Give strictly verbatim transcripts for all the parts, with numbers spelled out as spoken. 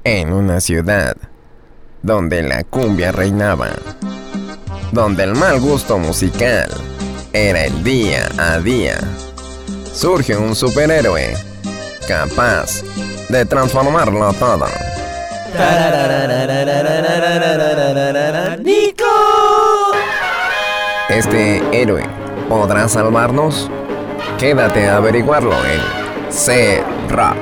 En una ciudad donde la cumbia reinaba, donde el mal gusto musical era el día a día, surge un superhéroe capaz de transformarlo todo. ¡Nico! ¿Este héroe podrá salvarnos? Quédate a averiguarlo en C-Rock.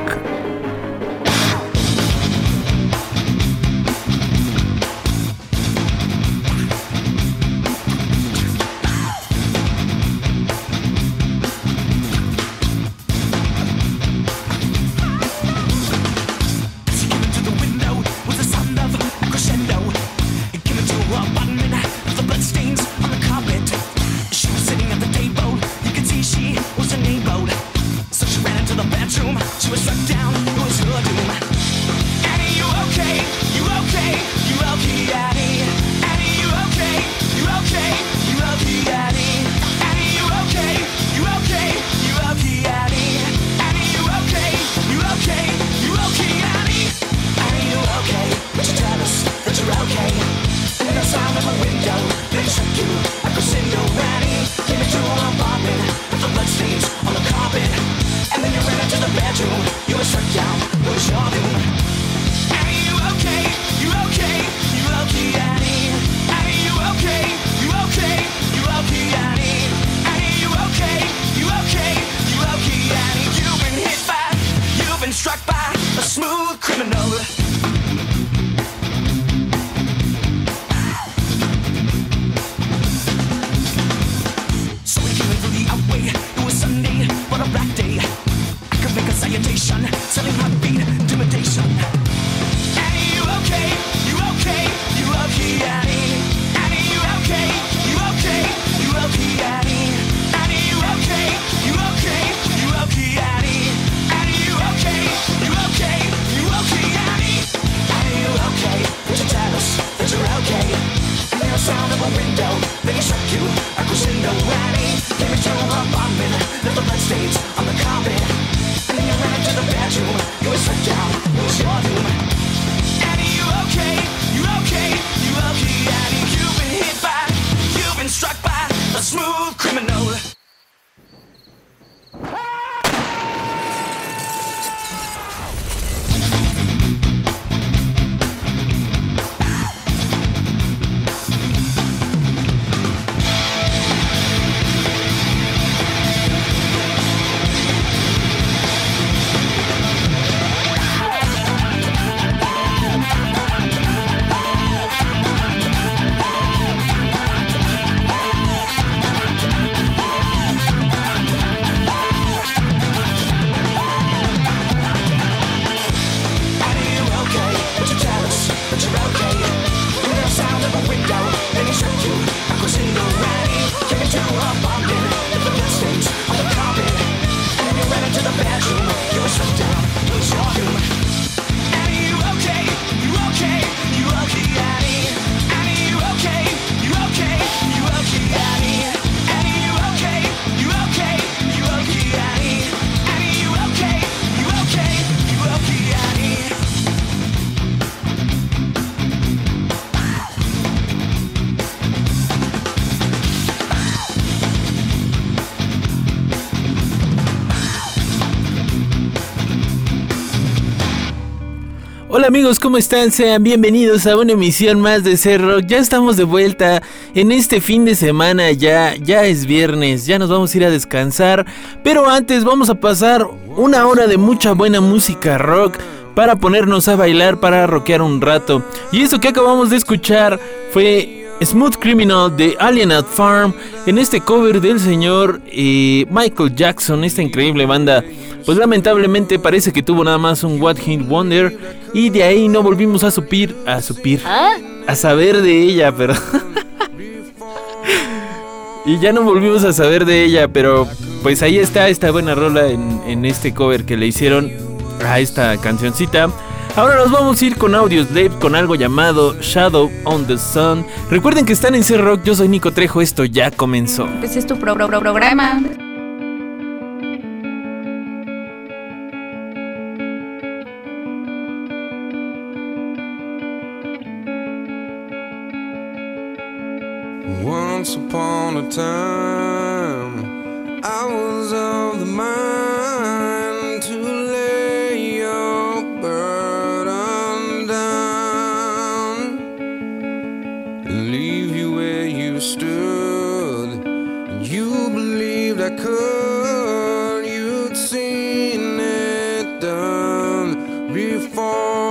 Hola amigos, ¿cómo están? Sean bienvenidos a una emisión más de C-Rock. Ya estamos de vuelta en este fin de semana, ya, ya es viernes, ya nos vamos a ir a descansar. Pero antes vamos a pasar una hora de mucha buena música rock para ponernos a bailar, para rockear un rato. Y eso que acabamos de escuchar fue Smooth Criminal de Alien at Farm, en este cover del señor eh, Michael Jackson, esta increíble banda. Pues lamentablemente parece que tuvo nada más un One Hit Wonder y de ahí no volvimos a supir, a supir, ¿Ah? a saber de ella, pero y ya no volvimos a saber de ella, pero pues ahí está esta buena rola en, en este cover que le hicieron a esta cancioncita. Ahora nos vamos a ir con Audioslave con algo llamado Shadow on the Sun. Recuerden que están en C-Rock, yo soy Nico Trejo, esto ya comenzó. Este es tu pro- pro- programa. Once upon a time, I was of the mind to lay your burden down and leave you where you stood. And you believed I could, you'd seen it done before.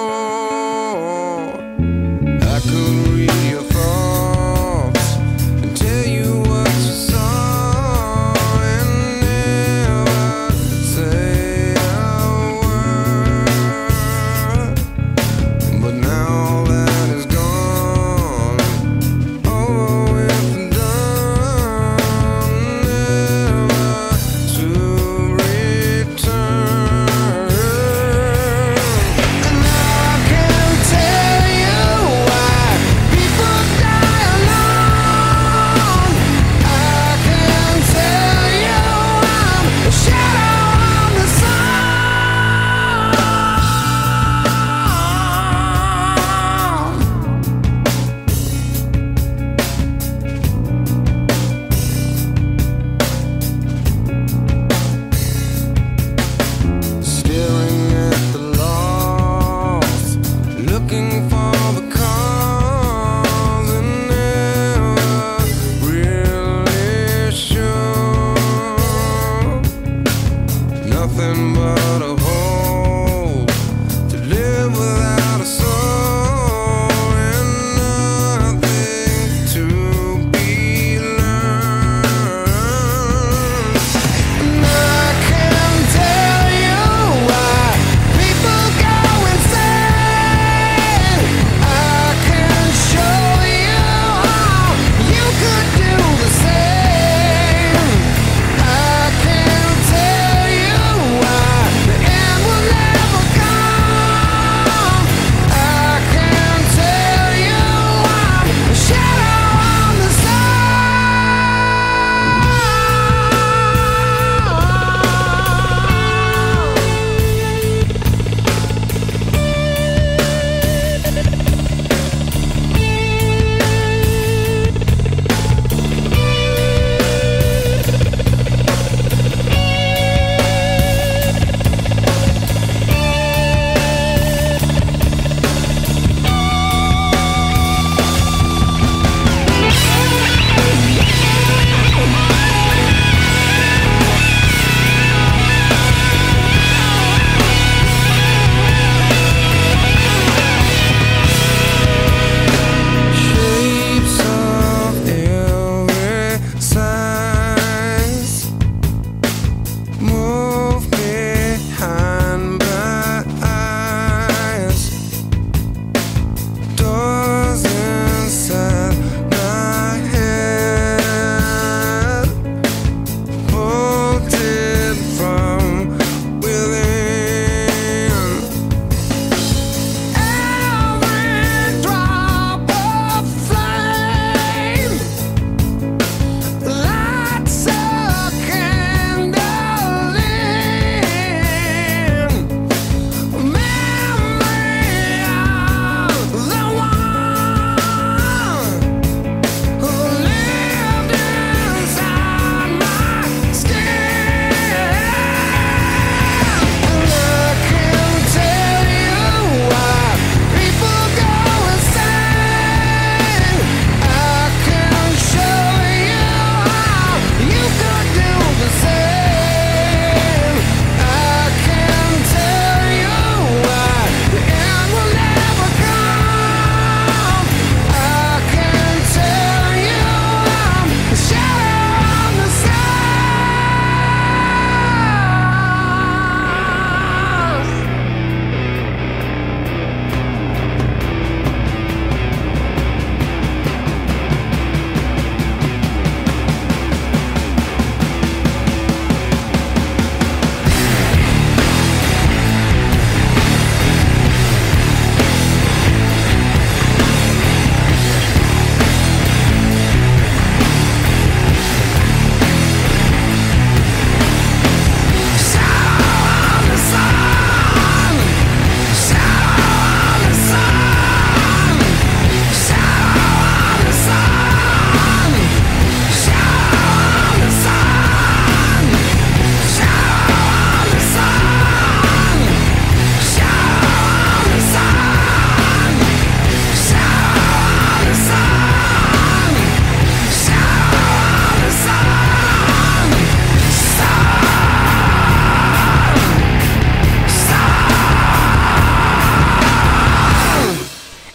I could read your thoughts and tell you what you saw and never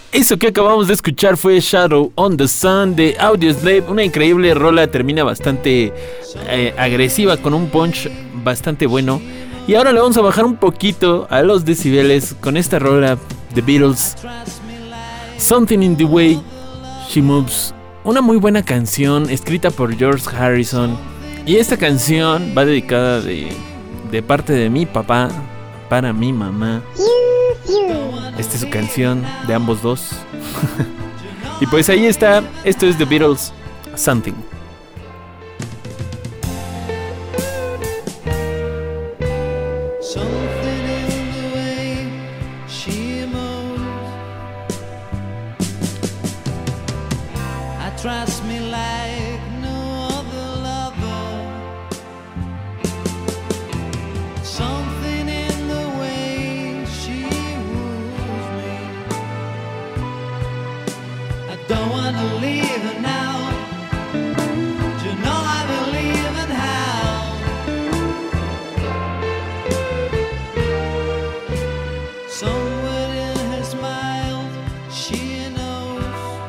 Eso que acabamos de escuchar fue Shadow on the Sun de Audioslave, una increíble rola, termina bastante eh, agresiva con un punch bastante bueno. Y ahora le vamos a bajar un poquito a los decibeles con esta rola de Beatles, Something in the Way She Moves, una muy buena canción escrita por George Harrison. Y esta canción va dedicada de, de parte de mi papá para mi mamá. Esta es su canción de ambos dos. Y pues ahí está. Esto es The Beatles, Something. Trust me like no other lover. Something in the way she woos me. I don't wanna leave her now. You know I believe in how. Somewhere in her smile she knows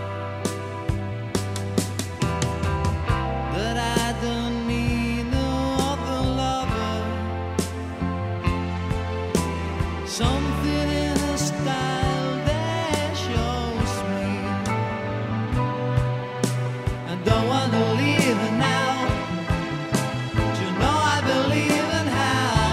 that I don't need no other lover. Something in her style that shows me I don't wanna leave her now. You know I believe in how.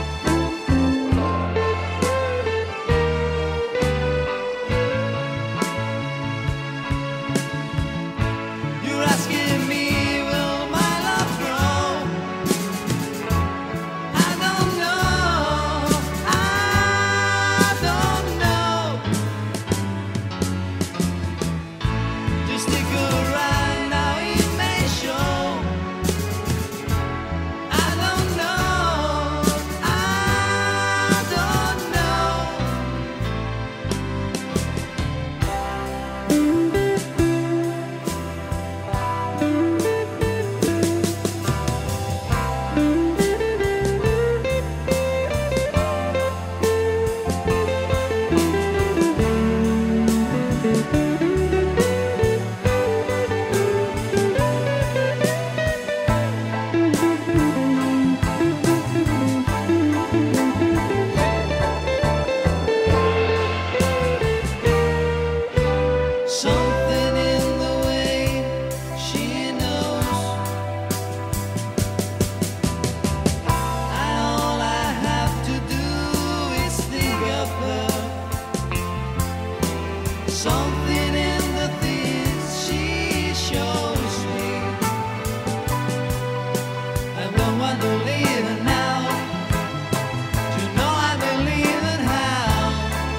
You're asking me, will my love grow? I don't know, I don't know. Just stick around, now it may show. I don't know, I don't know. Something in the way she knows. And all I have to do is think of her. Something in the things she shows me. I don't want to leave her now. You know I believe in how.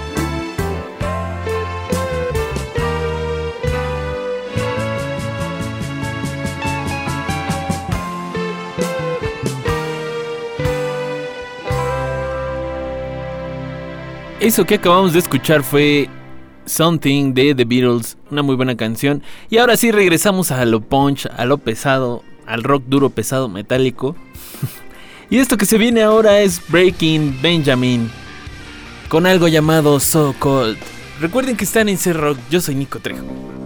Eso que acabamos de escuchar fue Something de The Beatles, una muy buena canción. Y ahora sí regresamos a lo punch, a lo pesado, al rock duro, pesado, metálico. Y esto que se viene ahora es Breaking Benjamin, con algo llamado So Cold. Recuerden que están en C-Rock, yo soy Nico Trejo.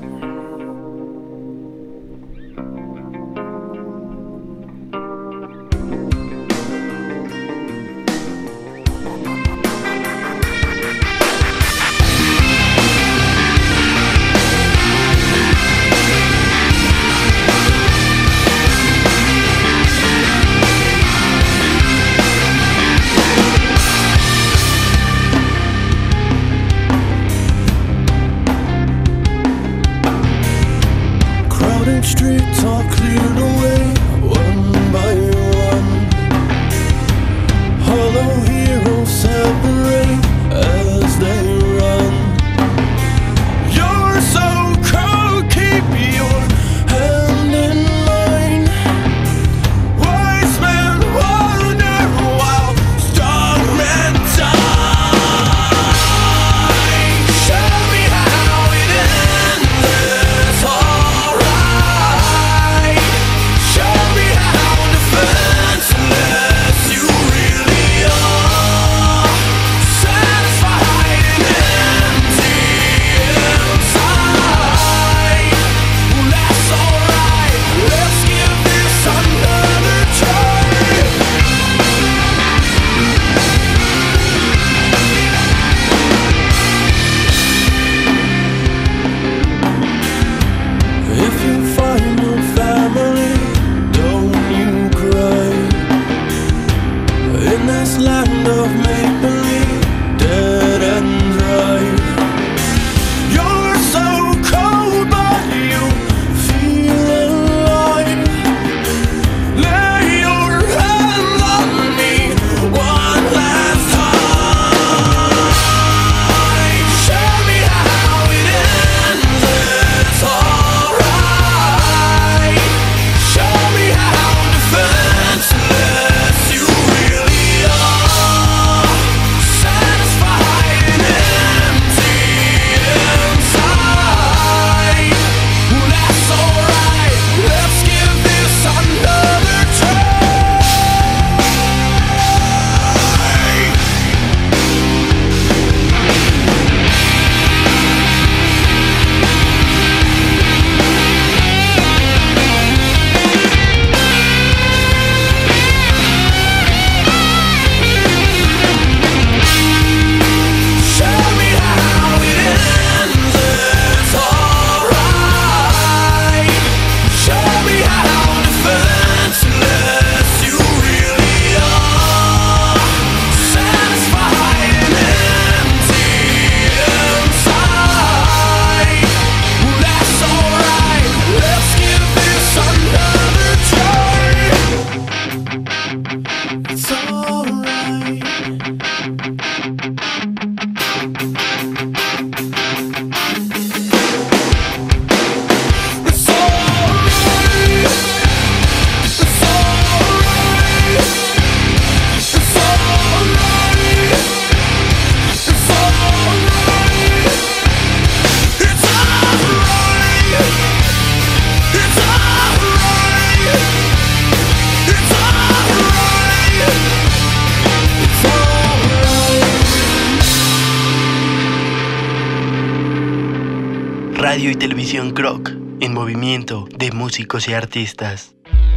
Streets are cleared away, one by one. Hollow heroes separate as they run. You're so cold, keep your hand in mine. Wise men wander while strong men die. Show me how it ends, alright. Show Radio y Televisión Croc, en movimiento de músicos y artistas.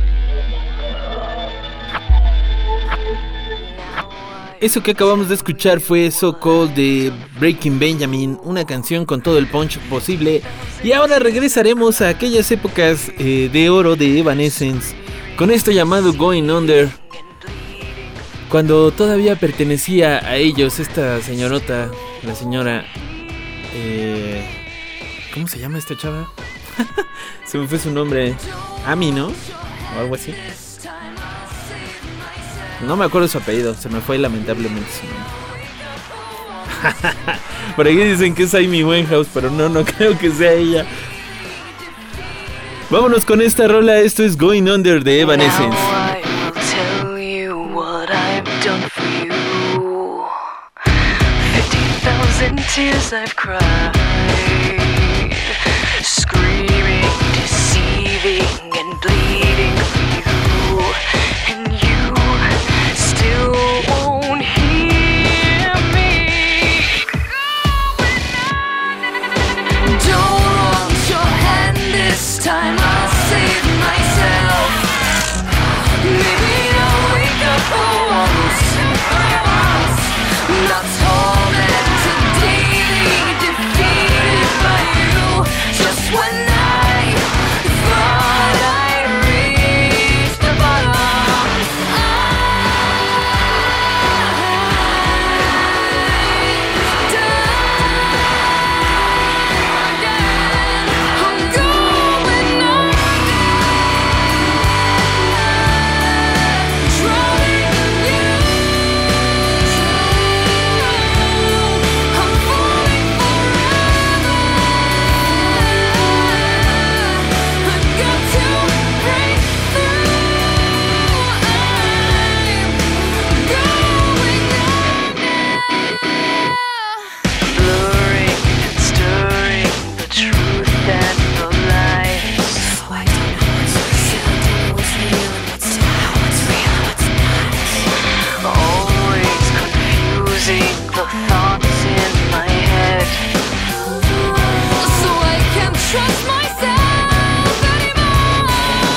Eso que acabamos de escuchar fue So Cold de Breaking Benjamin, una canción con todo el punch posible. Y ahora regresaremos a aquellas épocas eh, de oro de Evanescence, con esto llamado Going Under, cuando todavía pertenecía a ellos esta señorota, la señora... Eh, ¿Cómo se llama esta chava? Se me fue su nombre. Amy, ¿no? O algo así. No me acuerdo su apellido, se me fue lamentablemente su nombre. Por ahí dicen que es Amy Winehouse, pero no, no creo que sea ella. Vámonos con esta rola, esto es Going Under de Evanescence. Tears I've cried, screaming, deceiving, and bleeding for you, and you still won't hear me. Don't want your hand this time, I'll save myself. Maybe I'll wake up for once, not tormented. When I thought I reached the bottom, I died again. I'm going on, drowning in you. I'm falling forever. The thoughts in my head, so I can't trust myself anymore.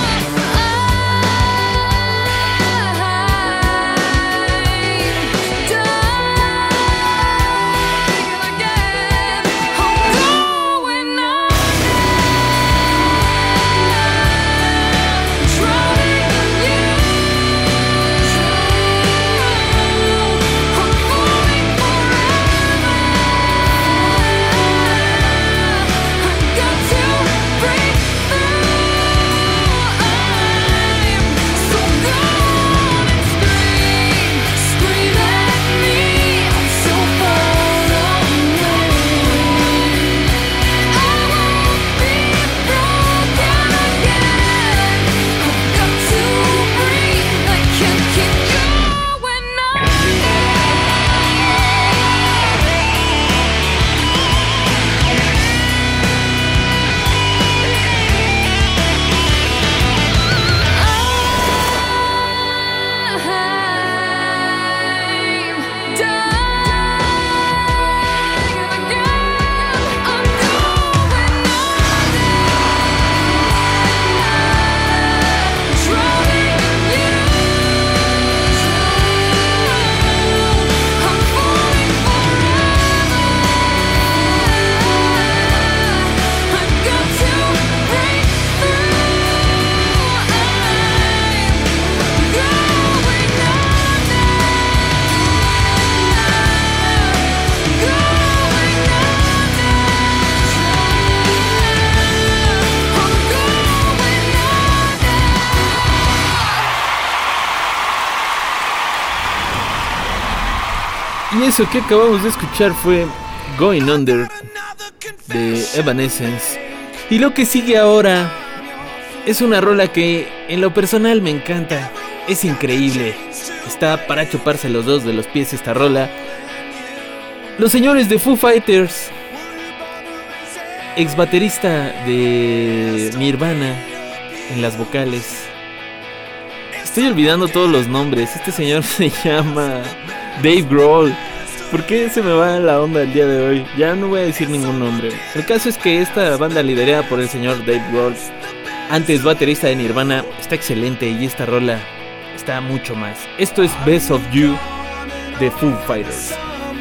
I'm dying again. I'm going on, drowning in you. Y eso que acabamos de escuchar fue Going Under de Evanescence. Y lo que sigue ahora es una rola que en lo personal me encanta. Es increíble. Está para chuparse los dos de los pies esta rola. Los señores de Foo Fighters, ex baterista de Nirvana en las vocales. Estoy olvidando todos los nombres. Este señor se llama Dave Grohl. ¿Por qué se me va la onda el día de hoy? Ya no voy a decir ningún nombre. El caso es que esta banda liderada por el señor Dave Grohl, antes baterista de Nirvana, está excelente y esta rola está mucho más. Esto es Best of You de Foo Fighters.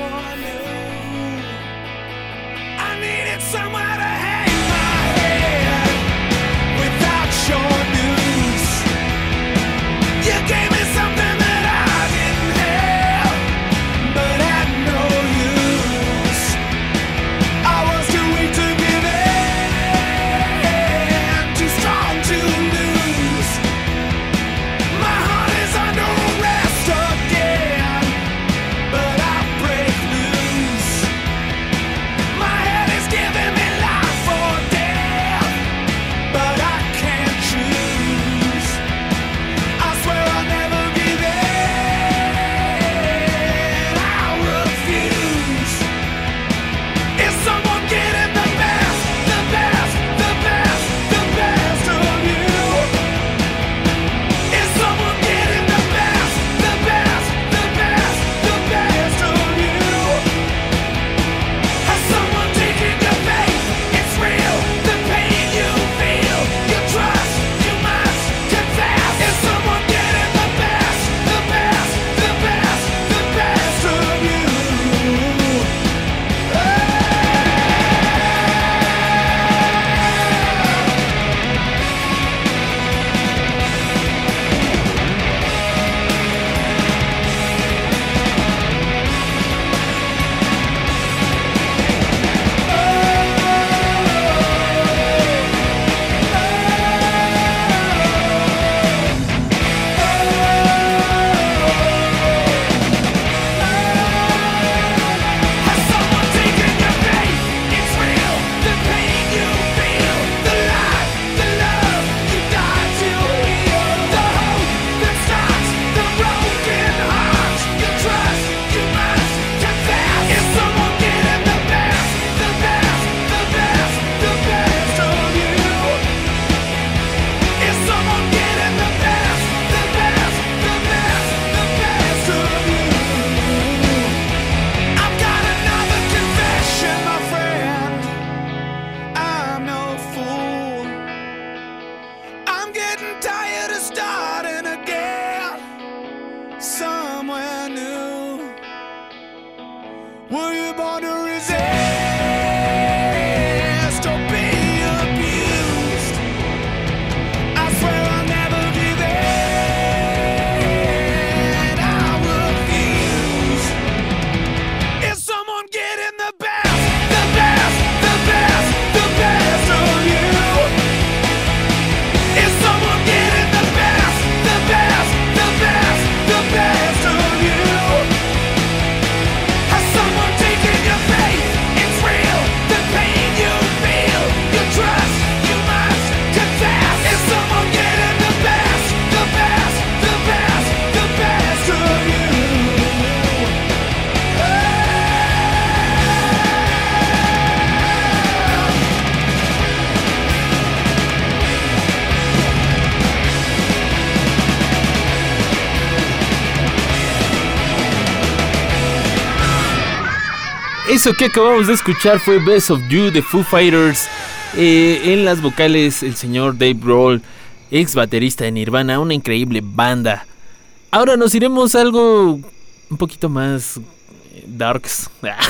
Eso que acabamos de escuchar fue Best of You de Foo Fighters. Eh, en las vocales el señor Dave Grohl, ex baterista de Nirvana, una increíble banda. Ahora nos iremos a algo un poquito más darks.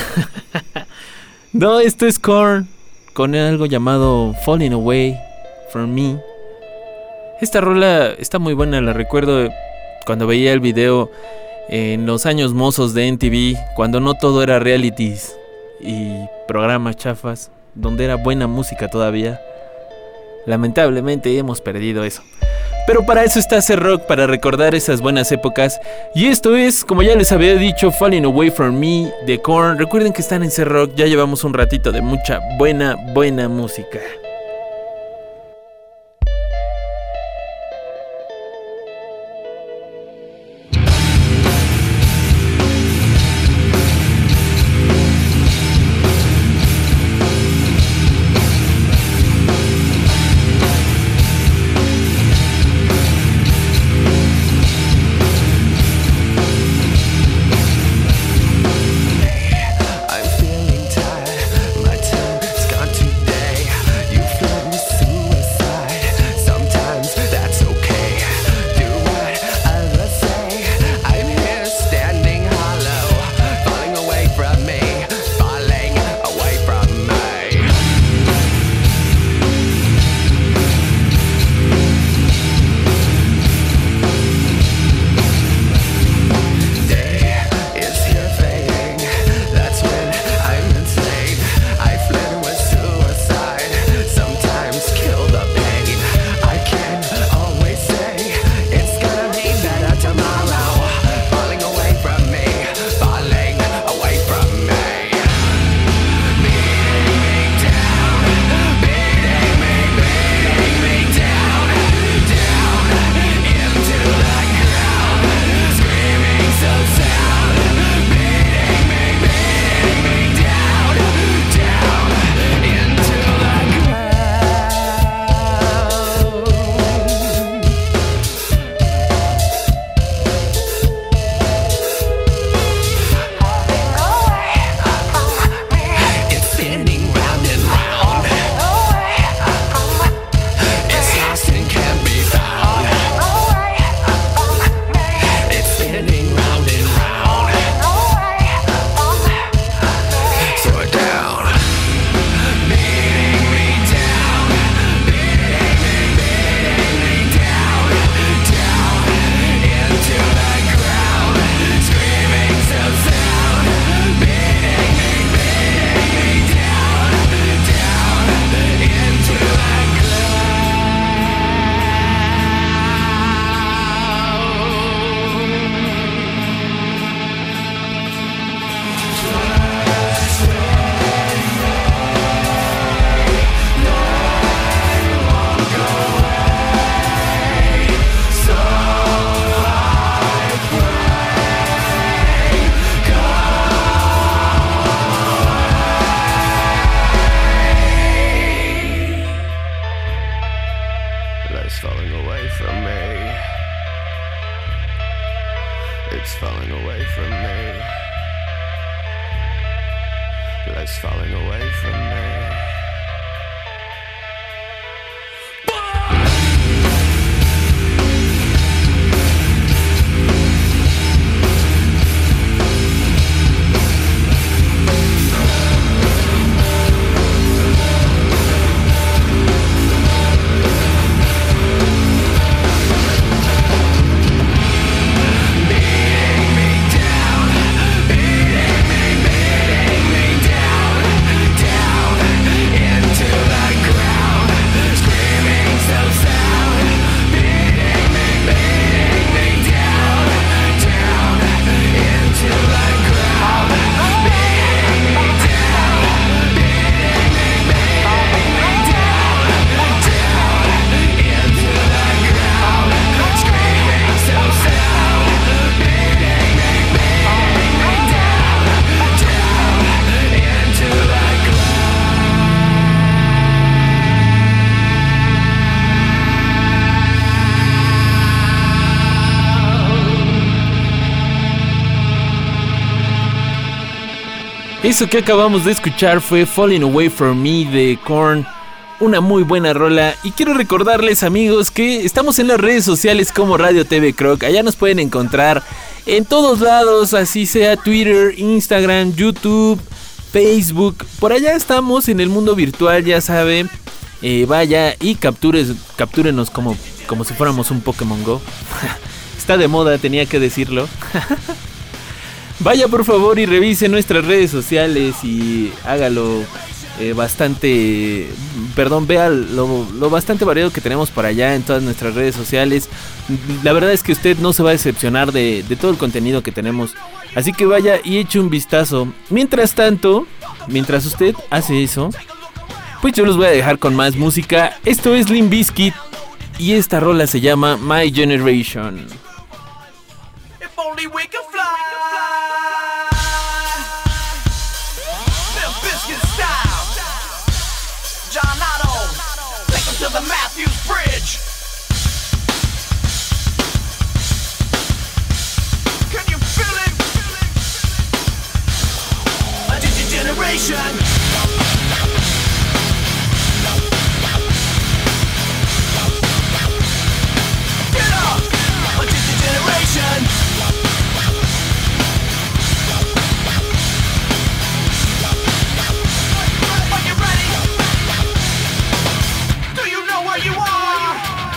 No, esto es Korn con algo llamado Falling Away From Me. Esta rola está muy buena, la recuerdo cuando veía el video en los años mozos de M T V, cuando no todo era realities y programas chafas, donde era buena música todavía. Lamentablemente hemos perdido eso. Pero para eso está C-Rock, para recordar esas buenas épocas. Y esto es, como ya les había dicho, Falling Away From Me de Korn. Recuerden que están en C-Rock, ya llevamos un ratito de mucha buena, buena música. Eso que acabamos de escuchar fue Falling Away From Me de Korn. Una muy buena rola. Y quiero recordarles, amigos, que estamos en las redes sociales como Radio T V Croc. Allá nos pueden encontrar en todos lados, así sea Twitter, Instagram, YouTube, Facebook. Por allá estamos en el mundo virtual, ya saben. Eh, vaya y captures, captúrenos como, como si fuéramos un Pokémon Go. Está de moda, tenía que decirlo. Vaya por favor y revise nuestras redes sociales y hágalo eh, bastante, perdón, vea lo, lo bastante variado que tenemos por allá en todas nuestras redes sociales. La verdad es que usted no se va a decepcionar de, de todo el contenido que tenemos. Así que vaya y eche un vistazo. Mientras tanto, mientras usted hace eso, pues yo los voy a dejar con más música. Esto es Limp Bizkit y esta rola se llama My Generation. If only we could fly. Limp Bizkit style. John Otto, take him to the Matthews Bridge. Can you feel it? A digital generation. Get up! A digital generation. Are you ready? Do you know where you are?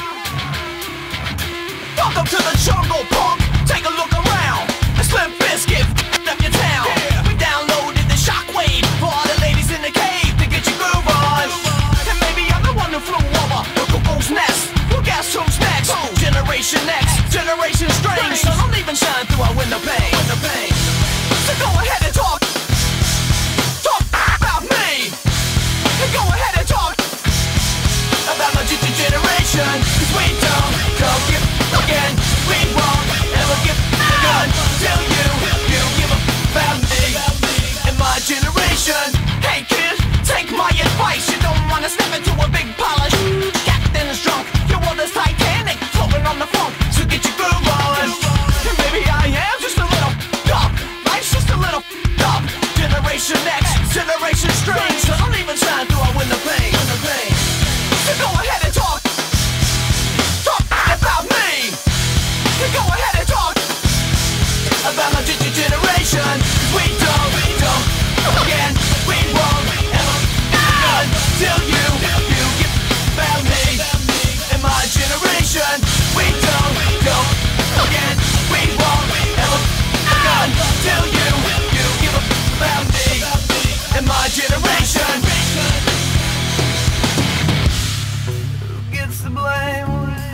Welcome to the jungle, punk. Take a look around. It's Limp Bizkit up your town. We downloaded the shockwave for all the ladies in the cave to get your groove on. And maybe I'm the one who flew over the cuckoo's nest. Well, guess who's next? Generation X, Generation Strange. So don't even shine through our window pane. So go ahead and talk. Talk about me. And go ahead and talk about my G T generation. Cause we don't, don't give again. We won't ever give a gun till you, you give up about me and my generation. Hey kid, take my advice. You don't wanna step into a big pile of sh- Captain is drunk, your world is Titanic, floating on the funk, so get your groove on. And maybe I am just a little dumb. Life's just a little dumb. Generation X, Generation Strange. So don't even shine through our window pane. So go ahead and talk. Talk about me. So go ahead and talk about my digital generation. We don't, we don't, again, we won't ever gun till you, you get about me and my generation. We don't, don't, again, we won't ever gun till you, you give about me and my generation. Who gets the blame?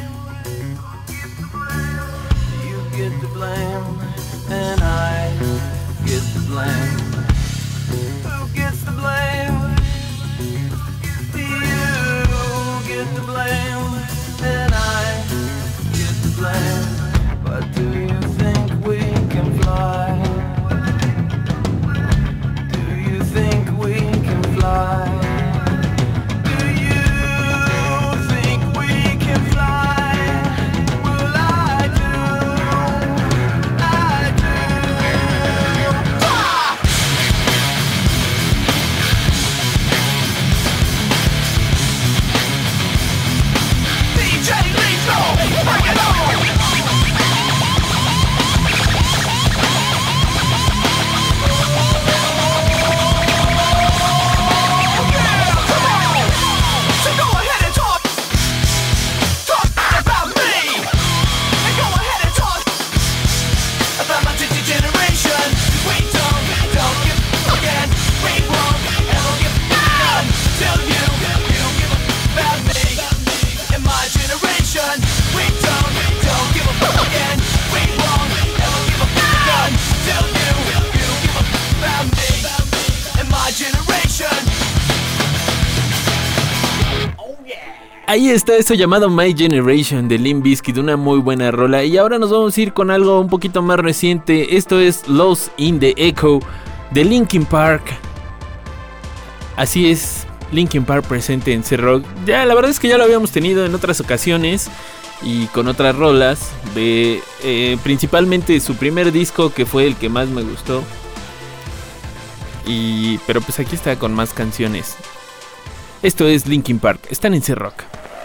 You get the blame, and I get the blame. Who gets the blame? You get the blame, and I get the blame. But do you think we can fly? Do you think we can fly? Do you think we can fly? Well, I do. I do. Ah! D J Lethal, bring it on! So go ahead and talk. Talk about me. And go ahead and talk about my digital generation. We don't, don't give again. We won't ever give none till you, you give about me and my generation. We don't, don't give again. We won't ever give none till you, you give about me and my generation. Ahí está esto llamado My Generation de Limp Bizkit, una muy buena rola. Y ahora nos vamos a ir con algo un poquito más reciente. Esto es Lost in the Echo de Linkin Park. Así es, Linkin Park presente en C-Rock. Ya, la verdad es que ya lo habíamos tenido en otras ocasiones y con otras rolas de eh, principalmente su primer disco, que fue el que más me gustó. y pero pues aquí está con más canciones. Esto es Linkin Park, están en C-Rock.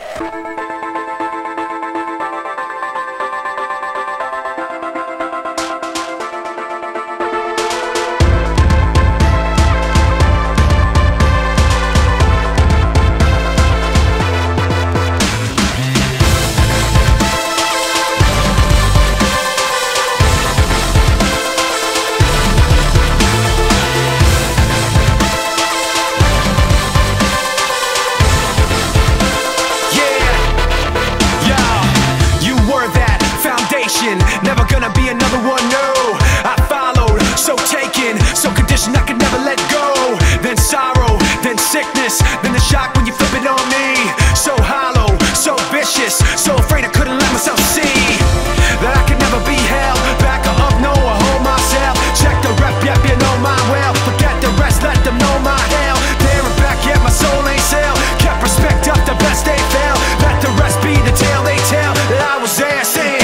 Never gonna be another one, no. I followed, so taken, so conditioned I could never let go. Then sorrow, then sickness, then the shock when you flip it on me. So hollow, so vicious, so afraid I couldn't let myself see that I could never be held back or up, no, or hold myself. Check the rep, yep, you know my well. Forget the rest, let them know my hell. There and back, yet my soul ain't sell. Kept respect up, the best they fail. Let the rest be the tale they tell that I was there saying.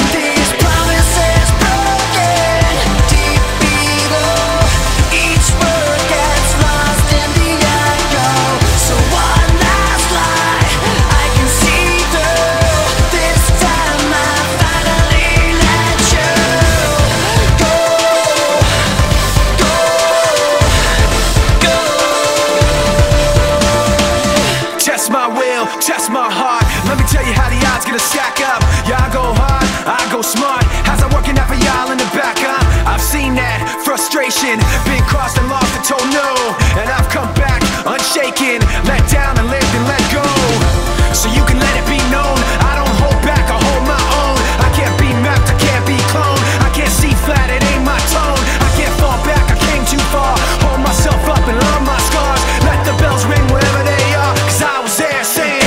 Test my heart, let me tell you how the odds gonna stack up. Yeah, I go hard, I go smart. How's that working out for y'all in the back, huh? I've seen that frustration, been crossed and lost and told no. And I've come back unshaken, let down and lived and let go. So you can let it be known, I don't hold back, I hold my own. I can't be mapped, I can't be cloned. I can't see flat, it ain't my tone. I can't fall back, I came too far. Hold myself up and love my scars. Let the bells ring wherever they are, cause I was there saying.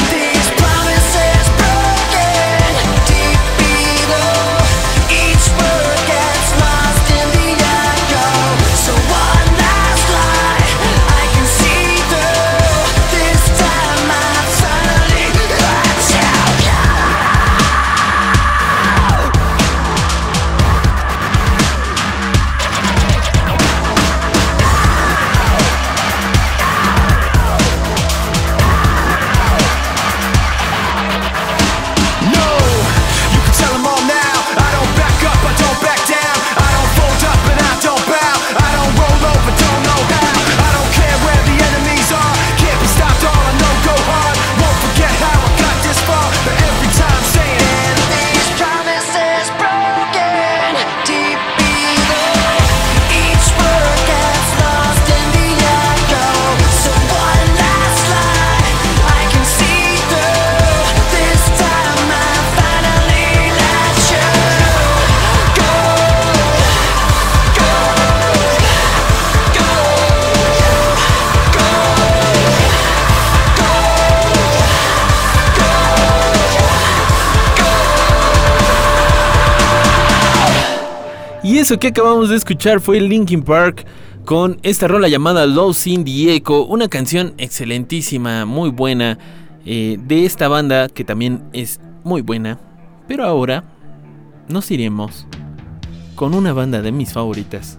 Y eso que acabamos de escuchar fue Linkin Park con esta rola llamada Lost in the Echo, una canción excelentísima, muy buena, eh, de esta banda que también es muy buena. Pero ahora nos iremos con una banda de mis favoritas.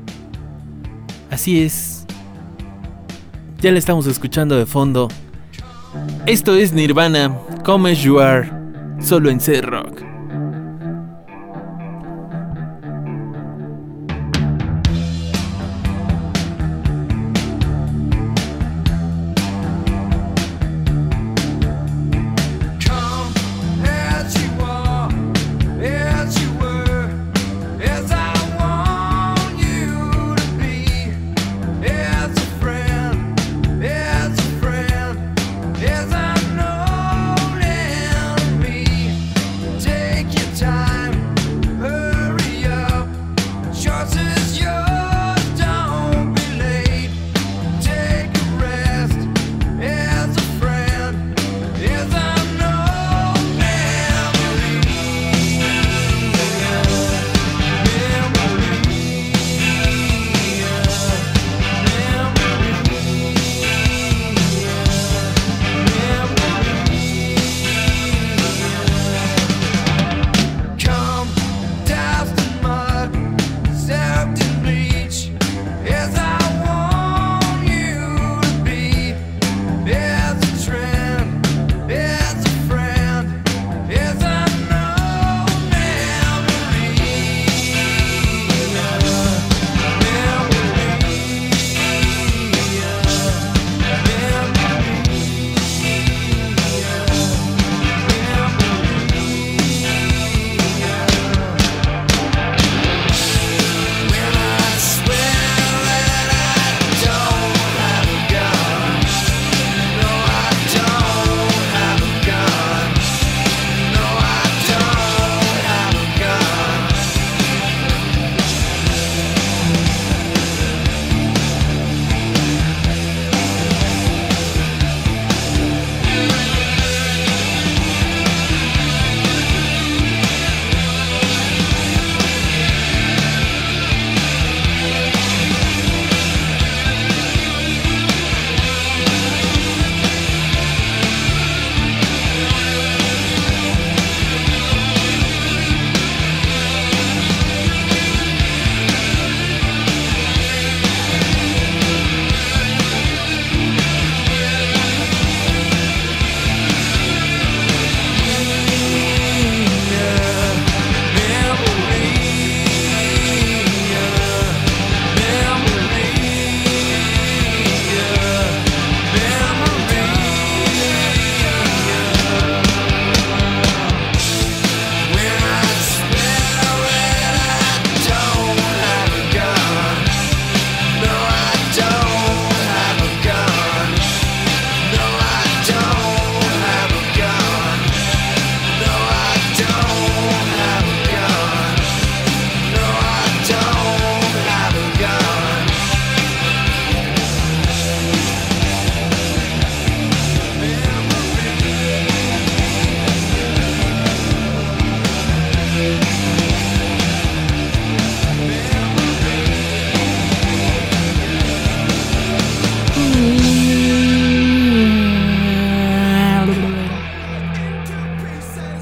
Así es, ya la estamos escuchando de fondo. Esto es Nirvana, Come As You Are, solo en C-Rock. Take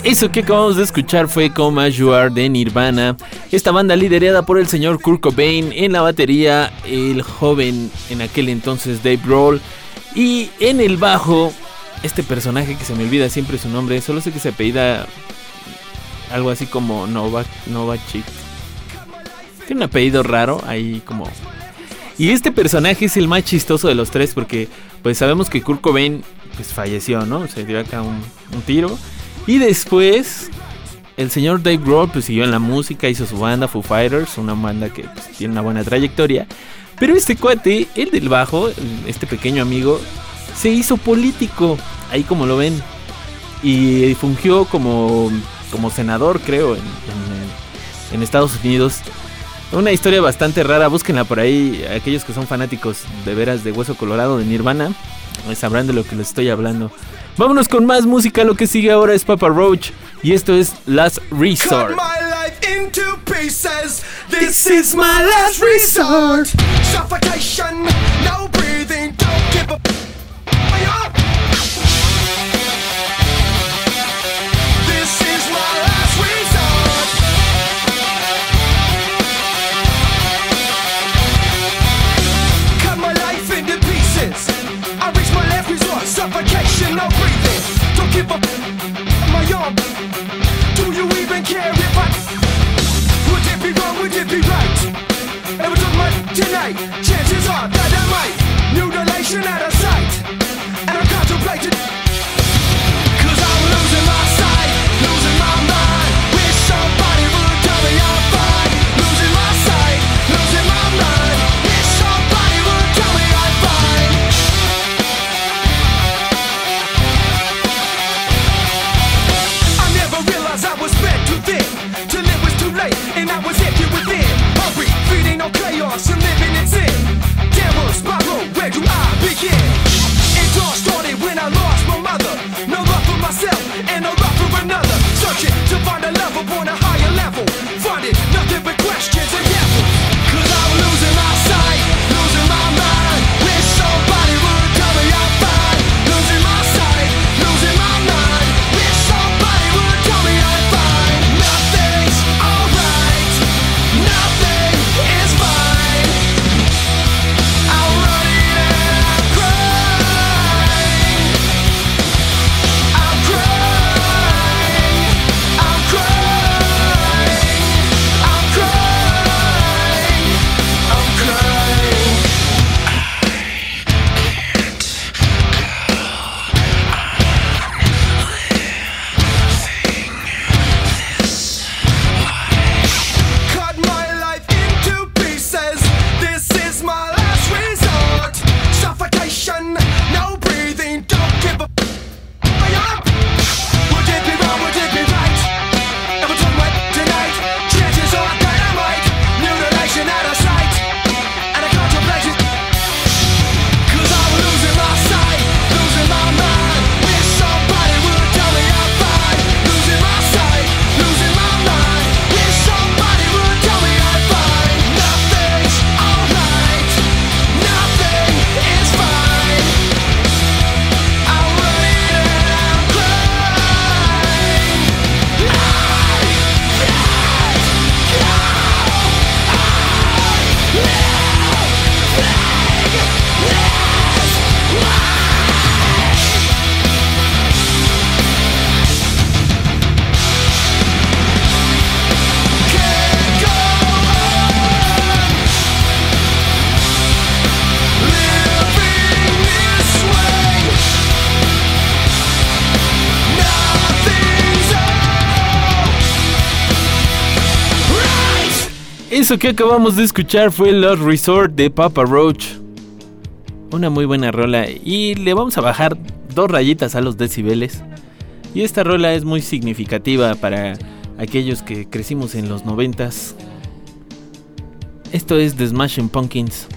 Eso que acabamos de escuchar fue Come As You Are de Nirvana. Esta banda liderada por el señor Kurt Cobain, en la batería el joven en aquel entonces Dave Grohl, y en el bajo este personaje que se me olvida siempre su nombre, solo sé que se apellida algo así como Novak, Novachik. Tiene un apellido raro ahí como... Y este personaje es el más chistoso de los tres porque pues sabemos que Kurt Cobain pues falleció, ¿no? Se dio acá un, un tiro. Y después el señor Dave Grohl pues siguió en la música, hizo su banda Foo Fighters, una banda que pues, tiene una buena trayectoria. Pero este cuate, el del bajo, este pequeño amigo, se hizo político, ahí como lo ven. Y fungió como, como senador, creo, en, en, en Estados Unidos. Una historia bastante rara, búsquenla por ahí. Aquellos que son fanáticos de veras de Hueso Colorado, de Nirvana, sabrán de lo que les estoy hablando. Vámonos con más música, lo que sigue ahora es Papa Roach y esto es Last Resort. Cut my life into pieces. This is my last resort. Suffocation, no breathing, don't give a f- This is my last resort. Cut my life into pieces. I reach my last resort. Suffocation, no breathing, don't give a f- my arm. Do you even care if I would it be wrong, would it be right? Ever took my tonight? Chances are that I might. Mutilation out of sight. And I'm contemplating, cause I'm losing my sight, losing my mind. Wish somebody would tell me I'm fine. Losing my sight, losing my mind. Wish somebody would tell me I'm fine. I never realized I was spread too thin, till it was too late and I was empty within. Hungry, feeding on chaos and living in sin. Downward spiral, where do I begin? It all started when I lost my mother. No love for myself and no love for another. Searching to find a love upon a higher level. Finding nothing but questions and devils. Cause I'm losing my sight, losing my mind. Wish somebody would tell me I'm fine. Losing my sight, losing my mind. Wish somebody would tell me I'm fine. Nothing's alright, nothing is fine. I'm running and I'm crying. I'm crying, I'm crying, I'm crying, I'm crying. Cut my life into pieces. This is my last resort. Suffocation, no breathing, don't give a f- Would it be wrong, would it be right? Ever took my tonight? Chances are that I might. Mutilation out of sight. And I contemplate it. Cause I'm losing my sight, losing my mind. Wish somebody would tell me I'm fine. Losing my sight, losing my mind. Wish somebody would tell me I'm fine. Nothing's alright, nothing is fine. I'm running and I'm crying. Can't go on living this way. Nothing's alright. Eso que acabamos de escuchar fue Last Resort de Papa Roach. Una muy buena rola y le vamos a bajar dos rayitas a los decibeles. Y esta rola es muy significativa para aquellos que crecimos en los noventas. Esto es The Smashing Pumpkins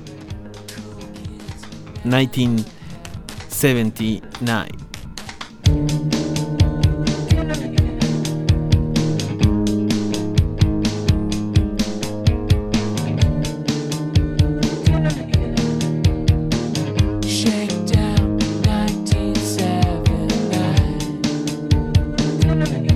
nineteen seventy-nine. Shakedown nineteen seventy-nine.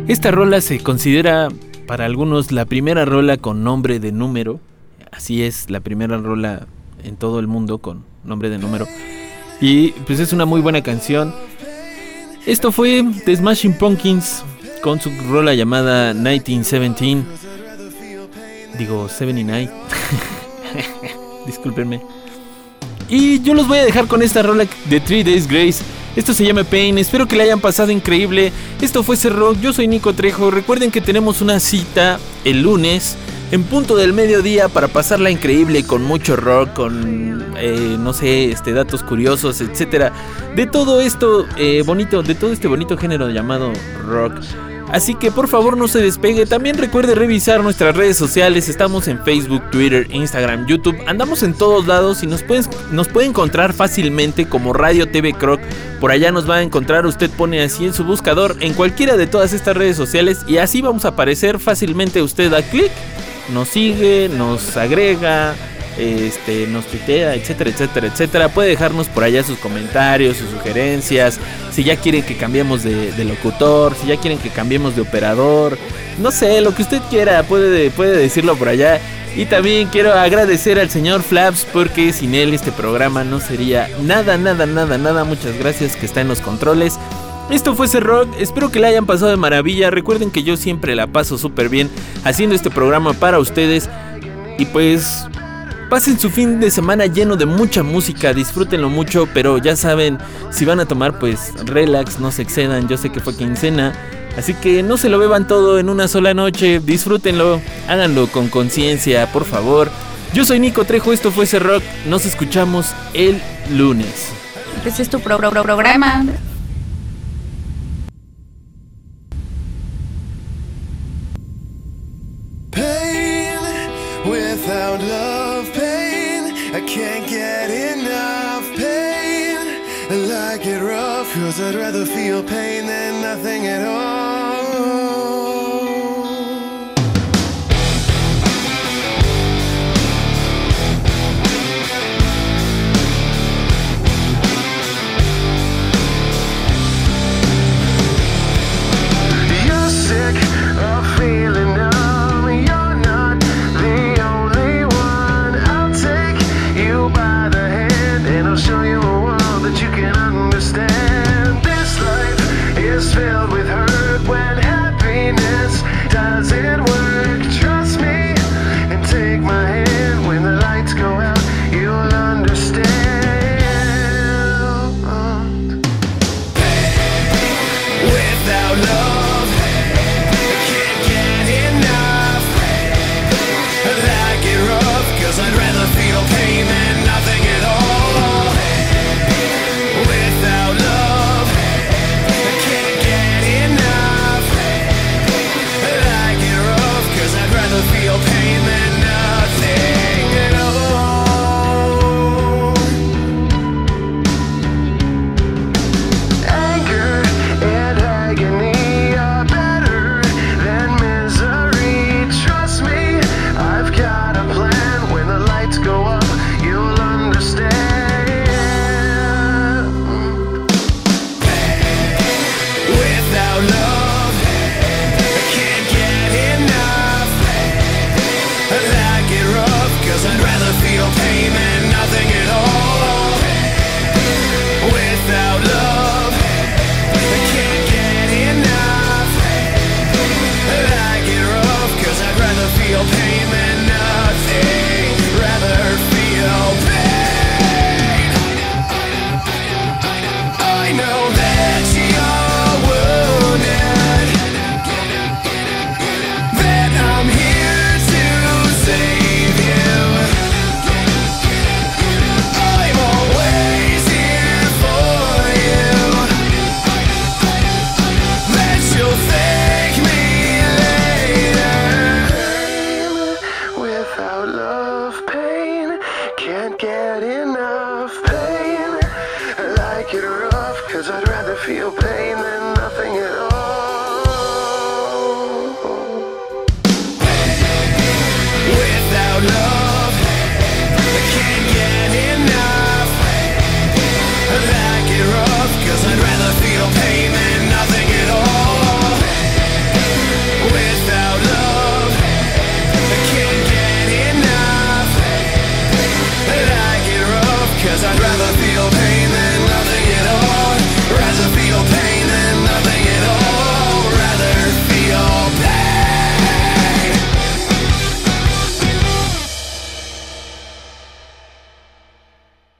Esta rola se considera para algunos la primera rola con nombre de número. Así es, la primera rola en todo el mundo con nombre de número. Y pues es una muy buena canción. Esto fue The Smashing Pumpkins con su rola llamada nineteen seventeen. Digo, setenta y nueve. Discúlpenme. Y yo los voy a dejar con esta rola de Three Days Grace. Esto se llama Pain. Espero que la hayan pasado increíble. Esto fue C-Rock. Yo soy Nico Trejo. Recuerden que tenemos una cita el lunes en punto del mediodía para pasarla increíble con mucho rock, con eh, no sé, este, datos curiosos, etcétera. De todo esto eh, bonito, de todo este bonito género llamado rock. Así que por favor no se despegue. También recuerde revisar nuestras redes sociales. Estamos en Facebook, Twitter, Instagram, YouTube. Andamos en todos lados y nos pueden, nos puede encontrar fácilmente como Radio T V Croc. Por allá nos va a encontrar. Usted pone así en su buscador en cualquiera de todas estas redes sociales y así vamos a aparecer fácilmente. Usted da clic, nos sigue, nos agrega, este, nos tuitea, etcétera, etcétera, etcétera. Puede dejarnos por allá sus comentarios, sus sugerencias. Si ya quieren que cambiemos de, de locutor, si ya quieren que cambiemos de operador, no sé, lo que usted quiera, puede, puede decirlo por allá. Y también quiero agradecer al señor Flaps, porque sin él este programa no sería nada, nada, nada, nada. Muchas gracias, que está en los controles. Esto fue C-Rock, espero que la hayan pasado de maravilla. Recuerden que yo siempre la paso súper bien haciendo este programa para ustedes. Y pues pasen su fin de semana lleno de mucha música, disfrútenlo mucho. Pero ya saben, si van a tomar pues relax, no se excedan. Yo sé que fue quincena, así que no se lo beban todo en una sola noche. Disfrútenlo, háganlo con conciencia, por favor. Yo soy Nico Trejo, esto fue C-Rock. Nos escuchamos el lunes. Este es tu pro- pro- programa. Without love, pain, I can't get enough pain. I like it rough, cause I'd rather feel pain than nothing at all. You're sick of feeling numb. Show you a world that you can understand. This life is filled with hurt when happiness doesn't work. Trust me and take my hand. When the lights go out, you'll understand. Without love, I can't get enough. I like it rough, cause I'd rather feel pain than nothing at all. Feel pain than nothing at all. Anger and agony are better than misery. Trust me, I've got a plan. When the lights go up, you'll understand. Without love, I can't get enough. I like it rough, cause I'd rather feel pain than nothing at all. Without love, I can't get enough. I like it rough, cause I'd rather feel pain than nothing. Rather feel pain. I know that you're wounded, that I'm here to save you. I'm always here for you. That you'll thank me later. Without love, pain, can't get enough pain. I like it rough, cause I'd rather feel